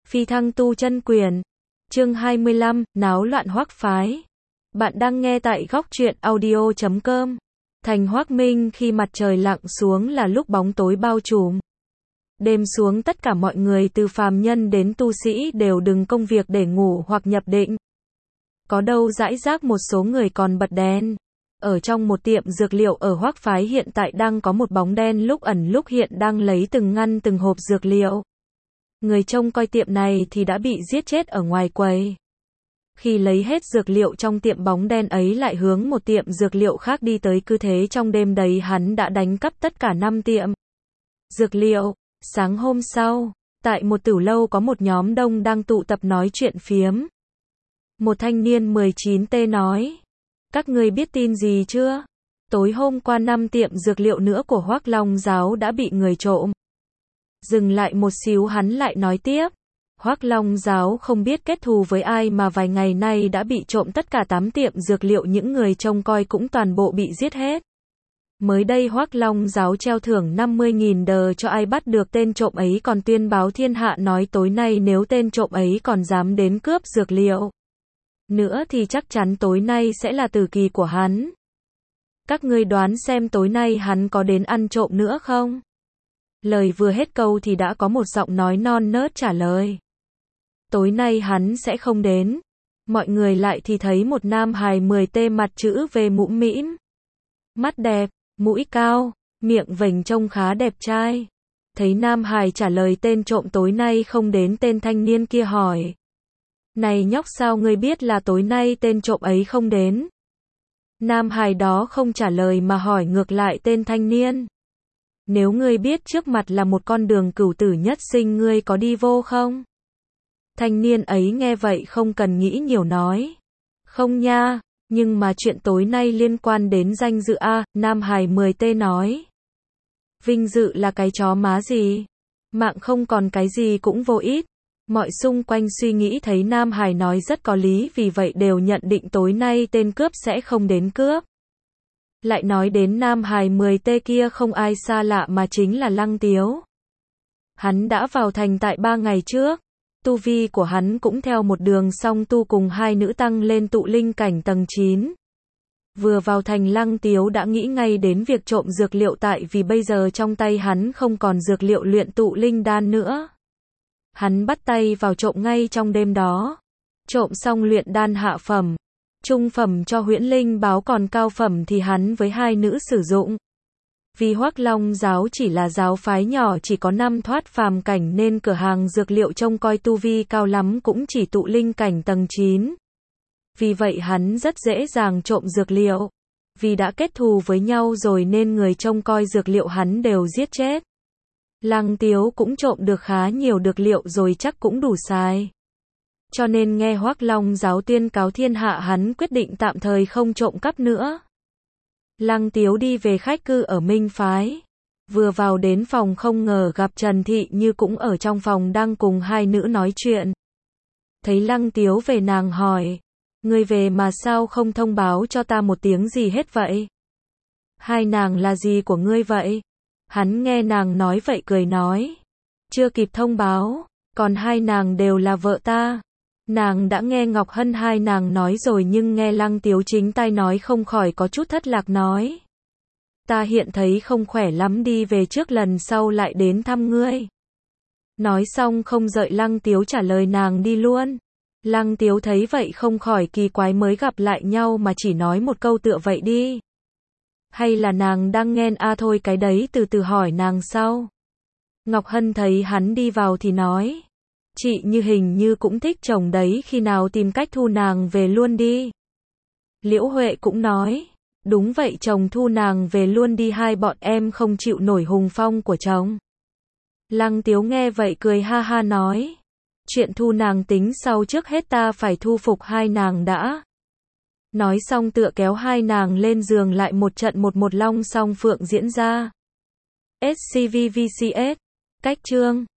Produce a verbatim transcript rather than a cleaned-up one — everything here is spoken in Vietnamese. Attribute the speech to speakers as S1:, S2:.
S1: Phi thăng tu chân quyền. Chương hai mươi lăm, náo loạn Hoắc phái. Bạn đang nghe tại góc truyện audio chấm com. Thành Hoắc Minh khi mặt trời lặn xuống là lúc bóng tối bao trùm. Đêm xuống tất cả mọi người từ phàm nhân đến tu sĩ đều đừng công việc để ngủ hoặc nhập định. Có đâu rải rác một số người còn bật đèn. Ở trong một tiệm dược liệu ở Hoắc phái hiện tại đang có một bóng đen lúc ẩn lúc hiện đang lấy từng ngăn từng hộp dược liệu. Người trông coi tiệm này thì đã bị giết chết ở ngoài quầy. Khi lấy hết dược liệu trong tiệm, bóng đen ấy lại hướng một tiệm dược liệu khác đi tới, cứ thế trong đêm đấy hắn đã đánh cắp tất cả năm tiệm dược liệu. Sáng hôm sau, tại một tửu lâu có một nhóm đông đang tụ tập nói chuyện phiếm. Một thanh niên mười chín tuổi nói: "Các ngươi biết tin gì chưa? Tối hôm qua năm tiệm dược liệu nữa của Hoắc Long giáo đã bị người trộm." Dừng lại một xíu hắn lại nói tiếp: "Hoắc Long giáo không biết kết thù với ai mà vài ngày nay đã bị trộm tất cả tám tiệm dược liệu, những người trông coi cũng toàn bộ bị giết hết. Mới đây Hoắc Long giáo treo thưởng năm mươi nghìn đờ cho ai bắt được tên trộm ấy, còn tuyên báo thiên hạ nói tối nay nếu tên trộm ấy còn dám đến cướp dược liệu nữa thì chắc chắn tối nay sẽ là tử kỳ của hắn. Các ngươi đoán xem tối nay hắn có đến ăn trộm nữa không?" Lời vừa hết câu thì đã có một giọng nói non nớt trả lời: "Tối nay hắn sẽ không đến." Mọi người lại thì thấy một nam hài mười tuổi, mặt chữ V, mũm mĩm, mắt đẹp, mũi cao, miệng vểnh, trông khá đẹp trai. Thấy nam hài trả lời tên trộm tối nay không đến, tên thanh niên kia hỏi: "Này nhóc, sao ngươi biết là tối nay tên trộm ấy không đến?" Nam hài đó không trả lời mà hỏi ngược lại tên thanh niên: "Nếu ngươi biết trước mặt là một con đường cửu tử nhất sinh, ngươi có đi vô không?" Thanh niên ấy nghe vậy không cần nghĩ nhiều nói: "Không nha, nhưng mà chuyện tối nay liên quan đến danh dự a." Nam hài mười tuổi nói: "Vinh dự là cái chó má gì? Mạng không còn cái gì cũng vô ích." Mọi xung quanh suy nghĩ thấy nam hài nói rất có lý, vì vậy đều nhận định tối nay tên cướp sẽ không đến cướp. Lại nói đến nam hài mười tuổi kia không ai xa lạ mà chính là Lăng Tiếu. Hắn đã vào thành tại ba ngày trước. Tu vi của hắn cũng theo một đường song tu cùng hai nữ tăng lên tụ linh cảnh tầng chín. Vừa vào thành Lăng Tiếu đã nghĩ ngay đến việc trộm dược liệu, tại vì bây giờ trong tay hắn không còn dược liệu luyện tụ linh đan nữa. Hắn bắt tay vào trộm ngay trong đêm đó. Trộm xong luyện đan hạ phẩm, trung phẩm cho huyễn linh báo, còn cao phẩm thì hắn với hai nữ sử dụng. Vì Hoắc Long giáo chỉ là giáo phái nhỏ, chỉ có năm thoát phàm cảnh, nên cửa hàng dược liệu trông coi tu vi cao lắm cũng chỉ tụ linh cảnh tầng chín. Vì vậy hắn rất dễ dàng trộm dược liệu. Vì đã kết thù với nhau rồi nên người trông coi dược liệu hắn đều giết chết. Lăng Tiếu cũng trộm được khá nhiều dược liệu rồi, chắc cũng đủ xài. Cho nên nghe Hoắc Long giáo tuyên cáo thiên hạ, hắn quyết định tạm thời không trộm cắp nữa. Lăng Tiếu đi về khách cư ở Minh phái. Vừa vào đến phòng không ngờ gặp Trần Thị Như cũng ở trong phòng đang cùng hai nữ nói chuyện. Thấy Lăng Tiếu về, nàng hỏi: "Ngươi về mà sao không thông báo cho ta một tiếng gì hết vậy? Hai nàng là gì của ngươi vậy?" Hắn nghe nàng nói vậy cười nói: "Chưa kịp thông báo, còn hai nàng đều là vợ ta." Nàng đã nghe Ngọc Hân hai nàng nói rồi, nhưng nghe Lăng Tiếu chính tai nói không khỏi có chút thất lạc, nói: "Ta hiện thấy không khỏe lắm, đi về trước, lần sau lại đến thăm ngươi." Nói xong không đợi Lăng Tiếu trả lời nàng đi luôn. Lăng Tiếu thấy vậy không khỏi kỳ quái, mới gặp lại nhau mà chỉ nói một câu tựa vậy đi. Hay là nàng đang ghen a? À thôi cái đấy từ từ hỏi nàng sau. Ngọc Hân thấy hắn đi vào thì nói: "Chị Như hình như cũng thích chồng đấy, khi nào tìm cách thu nàng về luôn đi." Liễu Huệ cũng nói: "Đúng vậy, chồng thu nàng về luôn đi, hai bọn em không chịu nổi hùng phong của chồng." Lăng Tiếu nghe vậy cười ha ha nói: "Chuyện thu nàng tính sau, trước hết ta phải thu phục hai nàng đã." Nói xong tựa kéo hai nàng lên giường, lại một trận một một long song phượng diễn ra. ét xê vê vê xê ét. Cách chương